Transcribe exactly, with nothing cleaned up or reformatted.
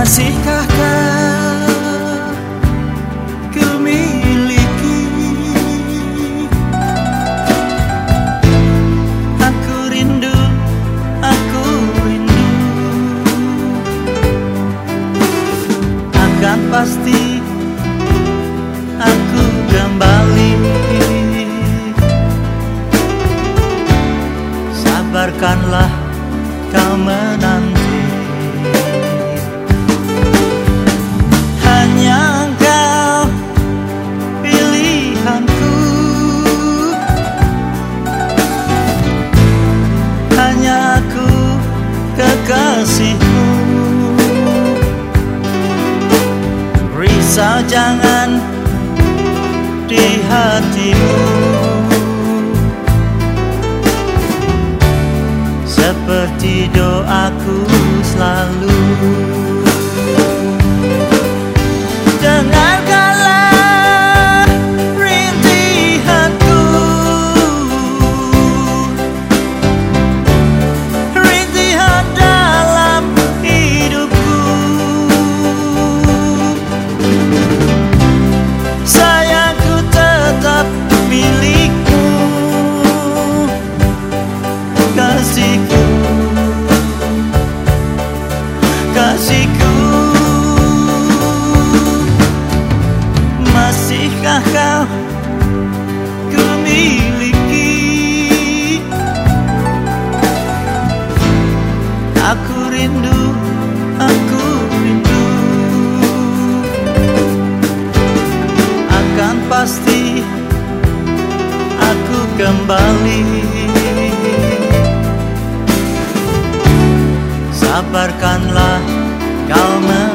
Masihkah kau ku miliki? Aku rindu, aku rindu. Akan pasti aku kembali. Sabarkanlah kau menanti. Hanya engkau pilihanku, hanya aku kekasihmu. Risau jangan di hatimu, seperti doaku selalu. Dengarkanlah rintihanku, rintihan dalam hidupku. Sayangku tetap milikmu, kasihku, kasihku. Masihkah kau ku miliki? Aku rindu, aku rindu. Akan pasti aku kembali. Sabarkanlah kau.